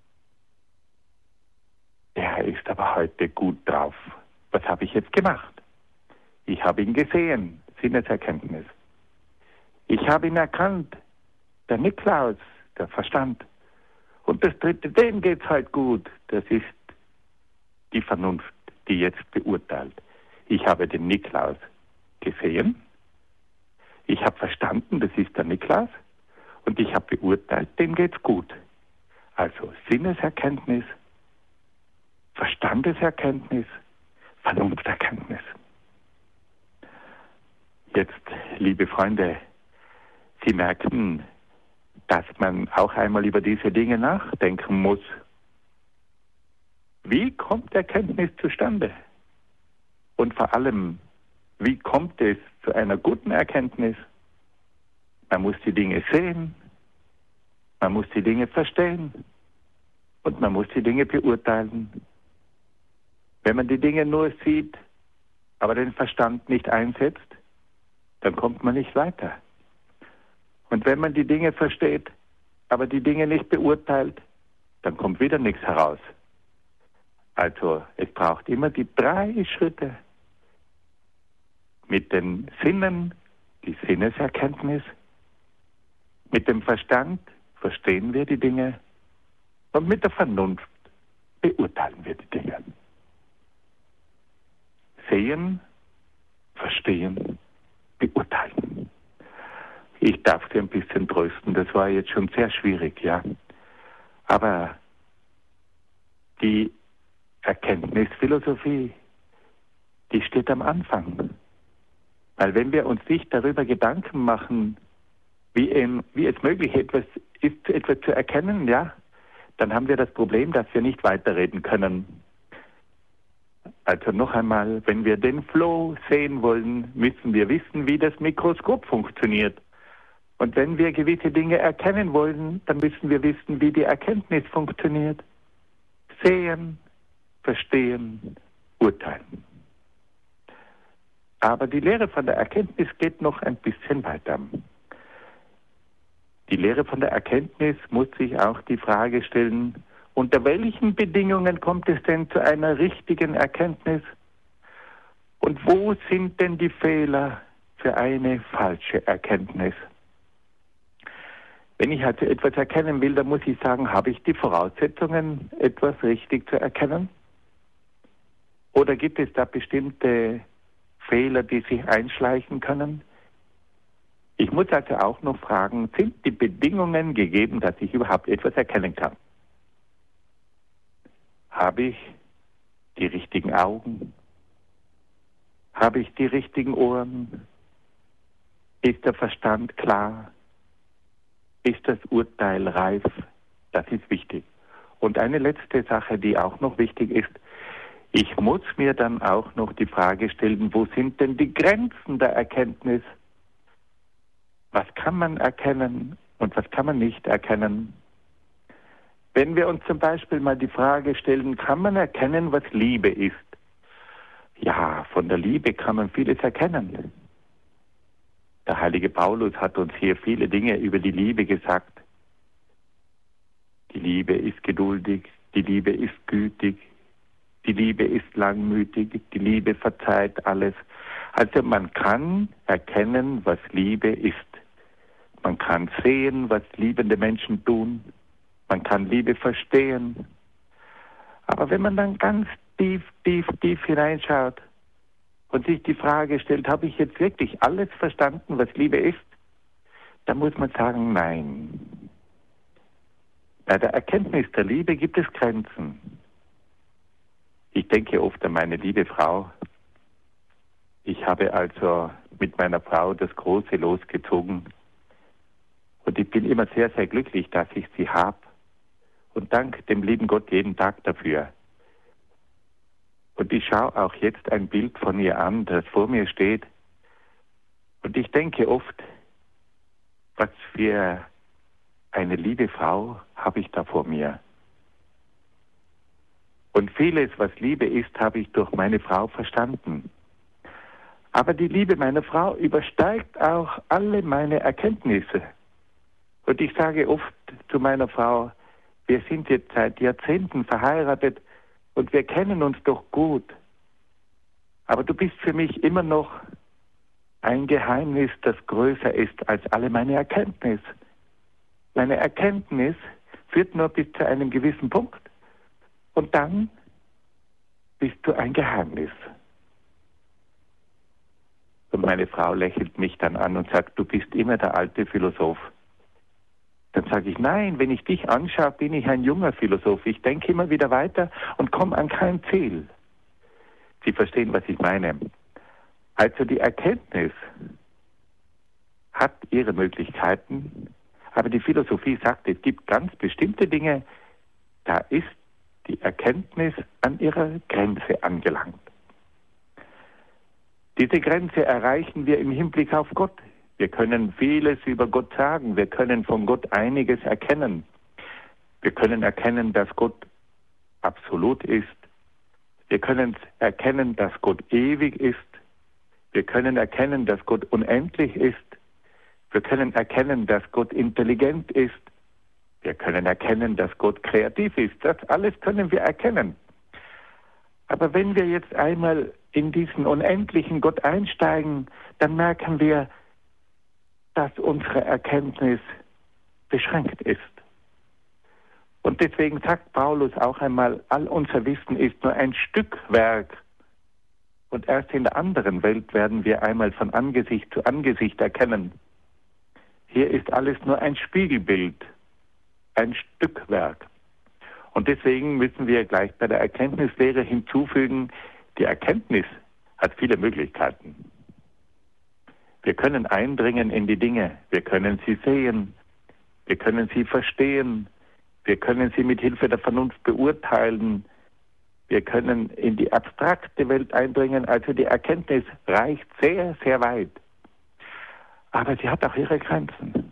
Der ist aber heute gut drauf. Was habe ich jetzt gemacht? Ich habe ihn gesehen, Sinneserkenntnis. Ich habe ihn erkannt, der Niklaus, der Verstand. Und das dritte, dem geht's heute gut. Das ist die Vernunft, die jetzt beurteilt. Ich habe den Niklaus gesehen. Ich habe verstanden, das ist der Niklaus. Und ich habe beurteilt, dem geht's gut. Also Sinneserkenntnis, Verstandeserkenntnis, Vernunfterkenntnis. Jetzt, liebe Freunde, Sie merken, dass man auch einmal über diese Dinge nachdenken muss. Wie kommt Erkenntnis zustande? Und vor allem, wie kommt es zu einer guten Erkenntnis? Man muss die Dinge sehen, man muss die Dinge verstehen und man muss die Dinge beurteilen. Wenn man die Dinge nur sieht, aber den Verstand nicht einsetzt, dann kommt man nicht weiter. Und wenn man die Dinge versteht, aber die Dinge nicht beurteilt, dann kommt wieder nichts heraus. Also es braucht immer die 3 Schritte. Mit den Sinnen, die Sinneserkenntnis, mit dem Verstand verstehen wir die Dinge und mit der Vernunft beurteilen wir die Dinge. Sehen, verstehen, beurteilen. Ich darf Sie ein bisschen trösten, das war jetzt schon sehr schwierig, ja. Aber die Erkenntnisphilosophie, die steht am Anfang. Weil wenn wir uns nicht darüber Gedanken machen, wie es möglich ist, etwas zu erkennen, ja, dann haben wir das Problem, dass wir nicht weiterreden können. Also noch einmal, wenn wir den Flow sehen wollen, müssen wir wissen, wie das Mikroskop funktioniert. Und wenn wir gewisse Dinge erkennen wollen, dann müssen wir wissen, wie die Erkenntnis funktioniert. Sehen, verstehen, urteilen. Aber die Lehre von der Erkenntnis geht noch ein bisschen weiter. Die Lehre von der Erkenntnis muss sich auch die Frage stellen, unter welchen Bedingungen kommt es denn zu einer richtigen Erkenntnis? Und wo sind denn die Fehler für eine falsche Erkenntnis? Wenn ich also etwas erkennen will, dann muss ich sagen, habe ich die Voraussetzungen, etwas richtig zu erkennen? Oder gibt es da bestimmte Fehler, die sich einschleichen können? Ich muss also auch noch fragen, sind die Bedingungen gegeben, dass ich überhaupt etwas erkennen kann? Habe ich die richtigen Augen? Habe ich die richtigen Ohren? Ist der Verstand klar? Ist das Urteil reif? Das ist wichtig. Und eine letzte Sache, die auch noch wichtig ist, ich muss mir dann auch noch die Frage stellen, wo sind denn die Grenzen der Erkenntnis? Was kann man erkennen und was kann man nicht erkennen? Wenn wir uns zum Beispiel mal die Frage stellen, kann man erkennen, was Liebe ist? Ja, von der Liebe kann man vieles erkennen. Der heilige Paulus hat uns hier viele Dinge über die Liebe gesagt. Die Liebe ist geduldig, die Liebe ist gütig, die Liebe ist langmütig, die Liebe verzeiht alles. Also man kann erkennen, was Liebe ist. Man kann sehen, was liebende Menschen tun. Man kann Liebe verstehen. Aber wenn man dann ganz tief hineinschaut und sich die Frage stellt, habe ich jetzt wirklich alles verstanden, was Liebe ist? Dann muss man sagen, nein. Bei der Erkenntnis der Liebe gibt es Grenzen. Ich denke oft an meine liebe Frau. Ich habe also mit meiner Frau das große Los gezogen. Und ich bin immer sehr, sehr glücklich, dass ich sie habe. Und danke dem lieben Gott jeden Tag dafür. Und ich schaue auch jetzt ein Bild von ihr an, das vor mir steht. Und ich denke oft, was für eine liebe Frau habe ich da vor mir. Und vieles, was Liebe ist, habe ich durch meine Frau verstanden. Aber die Liebe meiner Frau übersteigt auch alle meine Erkenntnisse. Und ich sage oft zu meiner Frau, wir sind jetzt seit Jahrzehnten verheiratet und wir kennen uns doch gut. Aber du bist für mich immer noch ein Geheimnis, das größer ist als alle meine Erkenntnis. Meine Erkenntnis führt nur bis zu einem gewissen Punkt. Und dann bist du ein Geheimnis. Und meine Frau lächelt mich dann an und sagt, du bist immer der alte Philosoph. Dann sage ich, nein, wenn ich dich anschaue, bin ich ein junger Philosoph. Ich denke immer wieder weiter und komme an kein Ziel. Sie verstehen, was ich meine. Also die Erkenntnis hat ihre Möglichkeiten, aber die Philosophie sagt, es gibt ganz bestimmte Dinge, da ist die Erkenntnis an ihrer Grenze angelangt. Diese Grenze erreichen wir im Hinblick auf Gott. Wir können vieles über Gott sagen. Wir können von Gott einiges erkennen. Wir können erkennen, dass Gott absolut ist. Wir können erkennen, dass Gott ewig ist. Wir können erkennen, dass Gott unendlich ist. Wir können erkennen, dass Gott intelligent ist. Wir können erkennen, dass Gott kreativ ist. Das alles können wir erkennen. Aber wenn wir jetzt einmal in diesen unendlichen Gott einsteigen, dann merken wir, dass unsere Erkenntnis beschränkt ist. Und deswegen sagt Paulus auch einmal, all unser Wissen ist nur ein Stückwerk. Und erst in der anderen Welt werden wir einmal von Angesicht zu Angesicht erkennen. Hier ist alles nur ein Spiegelbild, ein Stückwerk. Und deswegen müssen wir gleich bei der Erkenntnislehre hinzufügen, die Erkenntnis hat viele Möglichkeiten. Wir können eindringen in die Dinge, wir können sie sehen, wir können sie verstehen, wir können sie mit Hilfe der Vernunft beurteilen, wir können in die abstrakte Welt eindringen, also die Erkenntnis reicht sehr, sehr weit. Aber sie hat auch ihre Grenzen.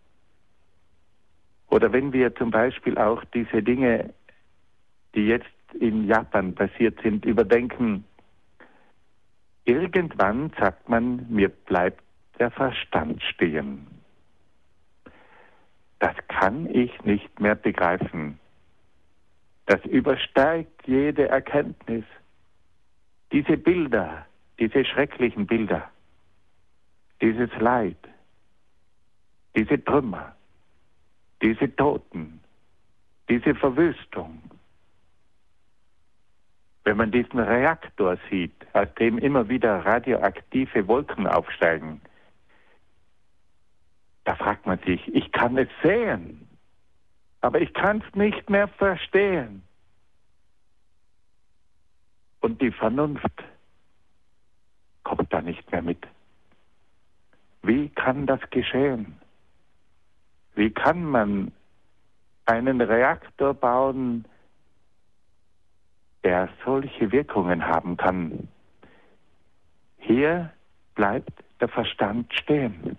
Oder wenn wir zum Beispiel auch diese Dinge, die jetzt in Japan passiert sind, überdenken, irgendwann sagt man, mir bleibt der Verstand stehen. Das kann ich nicht mehr begreifen. Das übersteigt jede Erkenntnis. Diese Bilder, diese schrecklichen Bilder, dieses Leid, diese Trümmer, diese Toten, diese Verwüstung. Wenn man diesen Reaktor sieht, aus dem immer wieder radioaktive Wolken aufsteigen, da fragt man sich, ich kann es sehen, aber ich kann es nicht mehr verstehen. Und die Vernunft kommt da nicht mehr mit. Wie kann das geschehen? Wie kann man einen Reaktor bauen, der solche Wirkungen haben kann? Hier bleibt der Verstand stehen.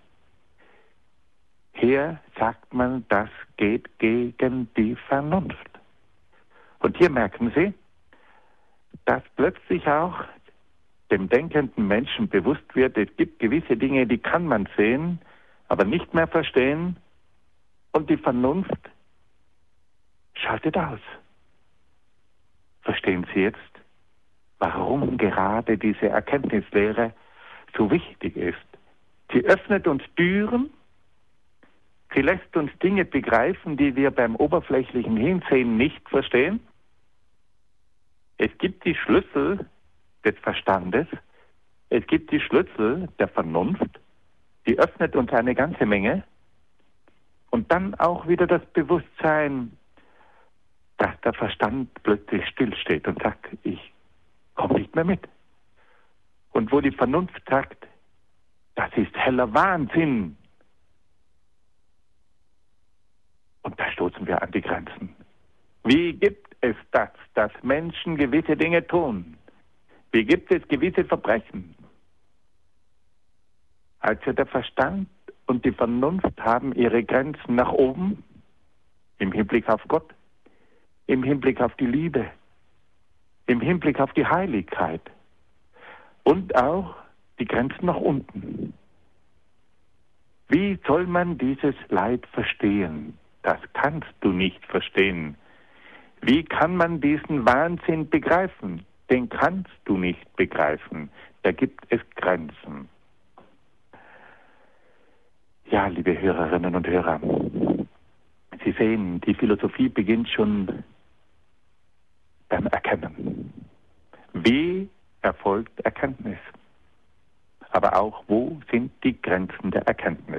Hier sagt man, das geht gegen die Vernunft. Und hier merken Sie, dass plötzlich auch dem denkenden Menschen bewusst wird, es gibt gewisse Dinge, die kann man sehen, aber nicht mehr verstehen. Und die Vernunft schaltet aus. Verstehen Sie jetzt, warum gerade diese Erkenntnislehre so wichtig ist? Sie öffnet uns Türen, sie lässt uns Dinge begreifen, die wir beim oberflächlichen Hinsehen nicht verstehen. Es gibt die Schlüssel des Verstandes, es gibt die Schlüssel der Vernunft, die öffnet uns eine ganze Menge. Und dann auch wieder das Bewusstsein, dass der Verstand plötzlich stillsteht und sagt, ich komme nicht mehr mit. Und wo die Vernunft sagt, das ist heller Wahnsinn. Und da stoßen wir an die Grenzen. Wie gibt es das, dass Menschen gewisse Dinge tun? Wie gibt es gewisse Verbrechen? Also der Verstand und die Vernunft haben ihre Grenzen nach oben im Hinblick auf Gott, im Hinblick auf die Liebe, im Hinblick auf die Heiligkeit und auch die Grenzen nach unten. Wie soll man dieses Leid verstehen? Das kannst du nicht verstehen. Wie kann man diesen Wahnsinn begreifen? Den kannst du nicht begreifen. Da gibt es Grenzen. Ja, liebe Hörerinnen und Hörer, Sie sehen, die Philosophie beginnt schon beim Erkennen. Wie erfolgt Erkenntnis? Aber auch, wo sind die Grenzen der Erkenntnis?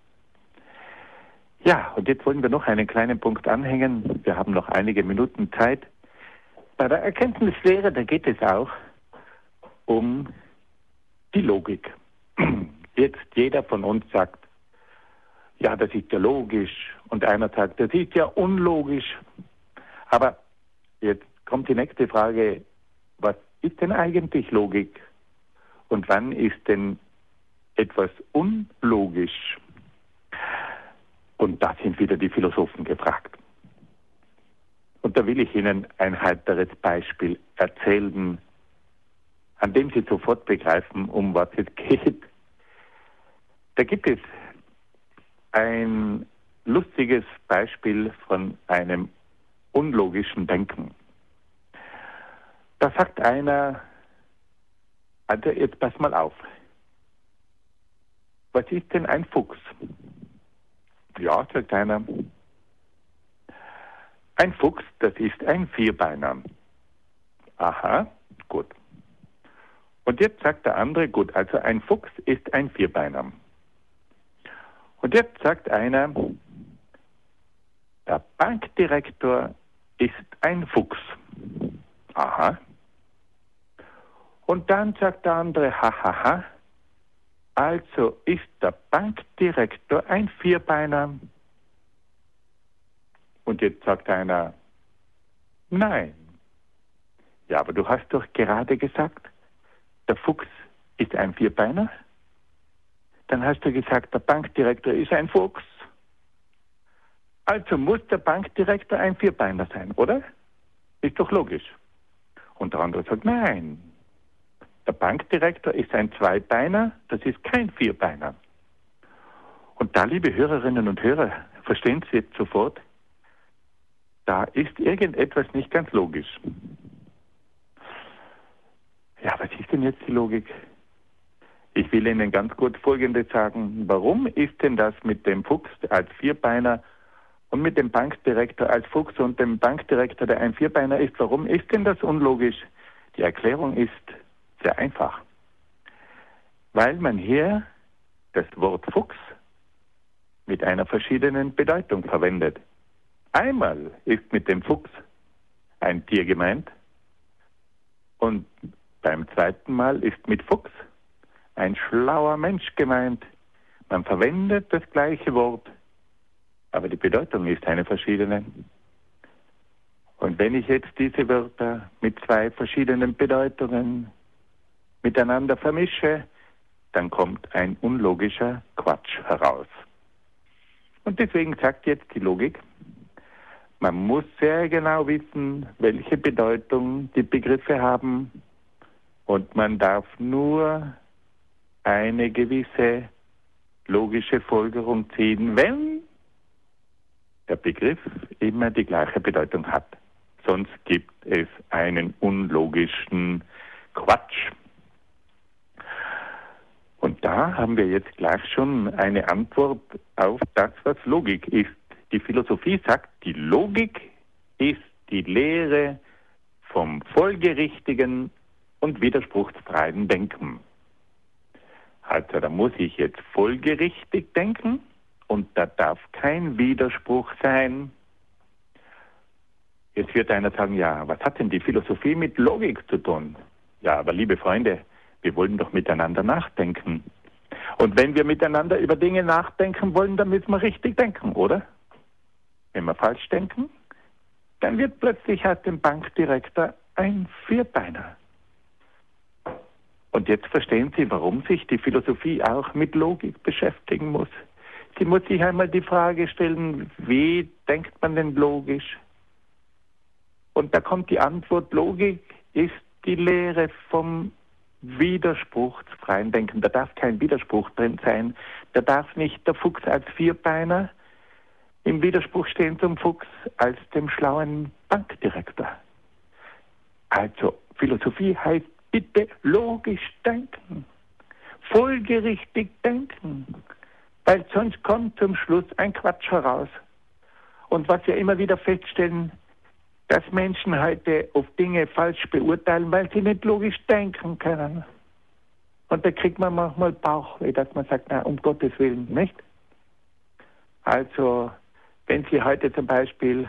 Ja, und jetzt wollen wir noch einen kleinen Punkt anhängen. Wir haben noch einige Minuten Zeit. Bei der Erkenntnislehre, da geht es auch um die Logik. Jetzt jeder von uns sagt, ja, das ist ja logisch. Und einer sagt, das ist ja unlogisch. Aber jetzt kommt die nächste Frage, was ist denn eigentlich Logik? Und wann ist denn etwas unlogisch? Und da sind wieder die Philosophen gefragt. Und da will ich Ihnen ein heiteres Beispiel erzählen, an dem Sie sofort begreifen, um was es geht. Da gibt es ein lustiges Beispiel von einem unlogischen Denken. Da sagt einer, also jetzt pass mal auf, was ist denn ein Fuchs? Ja, sagt einer, ein Fuchs, das ist ein Vierbeiner. Aha, gut. Und jetzt sagt der andere, gut, also ein Fuchs ist ein Vierbeiner. Und jetzt sagt einer, der Bankdirektor ist ein Fuchs. Aha. Und dann sagt der andere, hahaha, also ist der Bankdirektor ein Vierbeiner. Und jetzt sagt einer, nein. Ja, aber du hast doch gerade gesagt, der Fuchs ist ein Vierbeiner. Dann hast du gesagt, der Bankdirektor ist ein Fuchs. Also muss der Bankdirektor ein Vierbeiner sein, oder? Ist doch logisch. Und der andere sagt, nein. Der Bankdirektor ist ein Zweibeiner, das ist kein Vierbeiner. Und da, liebe Hörerinnen und Hörer, verstehen Sie jetzt sofort, da ist irgendetwas nicht ganz logisch. Ja, was ist denn jetzt die Logik? Ich will Ihnen ganz kurz Folgendes sagen. Warum ist denn das mit dem Fuchs als Vierbeiner und mit dem Bankdirektor als Fuchs und dem Bankdirektor, der ein Vierbeiner ist. Warum ist denn das unlogisch? Die Erklärung ist sehr einfach. Weil man hier das Wort Fuchs mit einer verschiedenen Bedeutung verwendet. Einmal ist mit dem Fuchs ein Tier gemeint und beim zweiten Mal ist mit Fuchs ein schlauer Mensch gemeint. Man verwendet das gleiche Wort, aber die Bedeutung ist eine verschiedene. Und wenn ich jetzt diese Wörter mit zwei verschiedenen Bedeutungen miteinander vermische, dann kommt ein unlogischer Quatsch heraus. Und deswegen sagt jetzt die Logik, man muss sehr genau wissen, welche Bedeutung die Begriffe haben, und man darf nur eine gewisse logische Folgerung ziehen, wenn der Begriff immer die gleiche Bedeutung hat. Sonst gibt es einen unlogischen Quatsch. Und da haben wir jetzt gleich schon eine Antwort auf das, was Logik ist. Die Philosophie sagt, die Logik ist die Lehre vom folgerichtigen und widerspruchsfreien Denken. Also da muss ich jetzt folgerichtig denken und da darf kein Widerspruch sein. Jetzt wird einer sagen, ja, was hat denn die Philosophie mit Logik zu tun? Ja, aber liebe Freunde, wir wollen doch miteinander nachdenken. Und wenn wir miteinander über Dinge nachdenken wollen, dann müssen wir richtig denken, oder? Wenn wir falsch denken, dann wird plötzlich aus dem Bankdirektor ein Vierbeiner. Und jetzt verstehen Sie, warum sich die Philosophie auch mit Logik beschäftigen muss. Sie muss sich einmal die Frage stellen, wie denkt man denn logisch? Und da kommt die Antwort, Logik ist die Lehre vom widerspruchsfreien Denken. Da darf kein Widerspruch drin sein. Da darf nicht der Fuchs als Vierbeiner im Widerspruch stehen zum Fuchs als dem schlauen Bankdirektor. Also Philosophie heißt bitte logisch denken, folgerichtig denken, weil sonst kommt zum Schluss ein Quatsch heraus. Und was wir immer wieder feststellen, dass Menschen heute oft Dinge falsch beurteilen, weil sie nicht logisch denken können. Und da kriegt man manchmal Bauchweh, dass man sagt, na, um Gottes Willen, nicht? Also, wenn Sie heute zum Beispiel,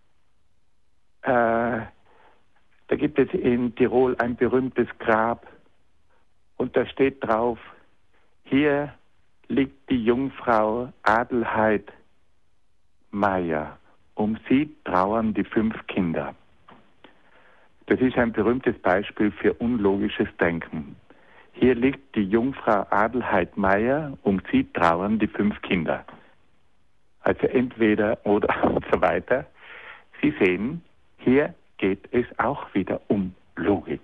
da gibt es in Tirol ein berühmtes Grab und da steht drauf, hier liegt die Jungfrau Adelheid Meyer. Um sie trauern die 5 Kinder. Das ist ein berühmtes Beispiel für unlogisches Denken. Hier liegt die Jungfrau Adelheid Meyer, um sie trauern die 5 Kinder. Also entweder oder und so weiter. Sie sehen, hier geht es auch wieder um Logik.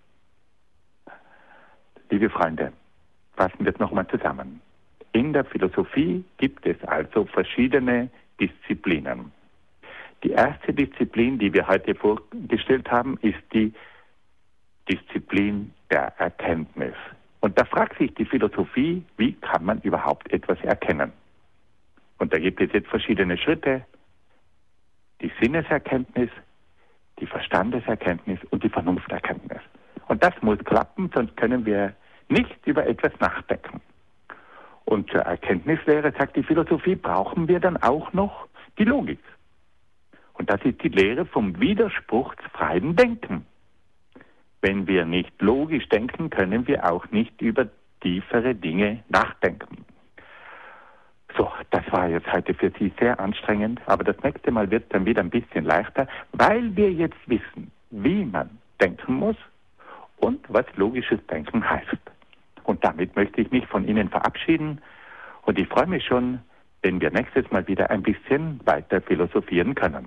Liebe Freunde, fassen wir es nochmal zusammen. In der Philosophie gibt es also verschiedene Disziplinen. Die erste Disziplin, die wir heute vorgestellt haben, ist die Disziplin der Erkenntnis. Und da fragt sich die Philosophie, wie kann man überhaupt etwas erkennen? Und da gibt es jetzt verschiedene Schritte. Die Sinneserkenntnis, die Verstandeserkenntnis und die Vernunfterkenntnis. Und das muss klappen, sonst können wir nicht über etwas nachdenken. Und zur Erkenntnislehre, sagt die Philosophie, brauchen wir dann auch noch die Logik. Und das ist die Lehre vom widerspruchsfreien Denken. Wenn wir nicht logisch denken, können wir auch nicht über tiefere Dinge nachdenken. So, das war jetzt heute für Sie sehr anstrengend, aber das nächste Mal wird es dann wieder ein bisschen leichter, weil wir jetzt wissen, wie man denken muss und was logisches Denken heißt. Und damit möchte ich mich von Ihnen verabschieden und ich freue mich schon, wenn wir nächstes Mal wieder ein bisschen weiter philosophieren können.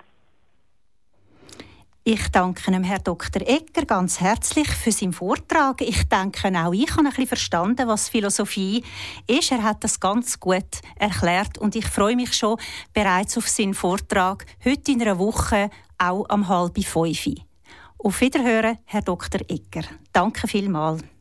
Ich danke dem Herrn Dr. Egger ganz herzlich für seinen Vortrag. Ich denke, auch ich habe ein bisschen verstanden, was Philosophie ist. Er hat das ganz gut erklärt und ich freue mich schon bereits auf seinen Vortrag heute in einer Woche, auch am 4:30. Auf Wiederhören, Herr Dr. Egger. Danke vielmals.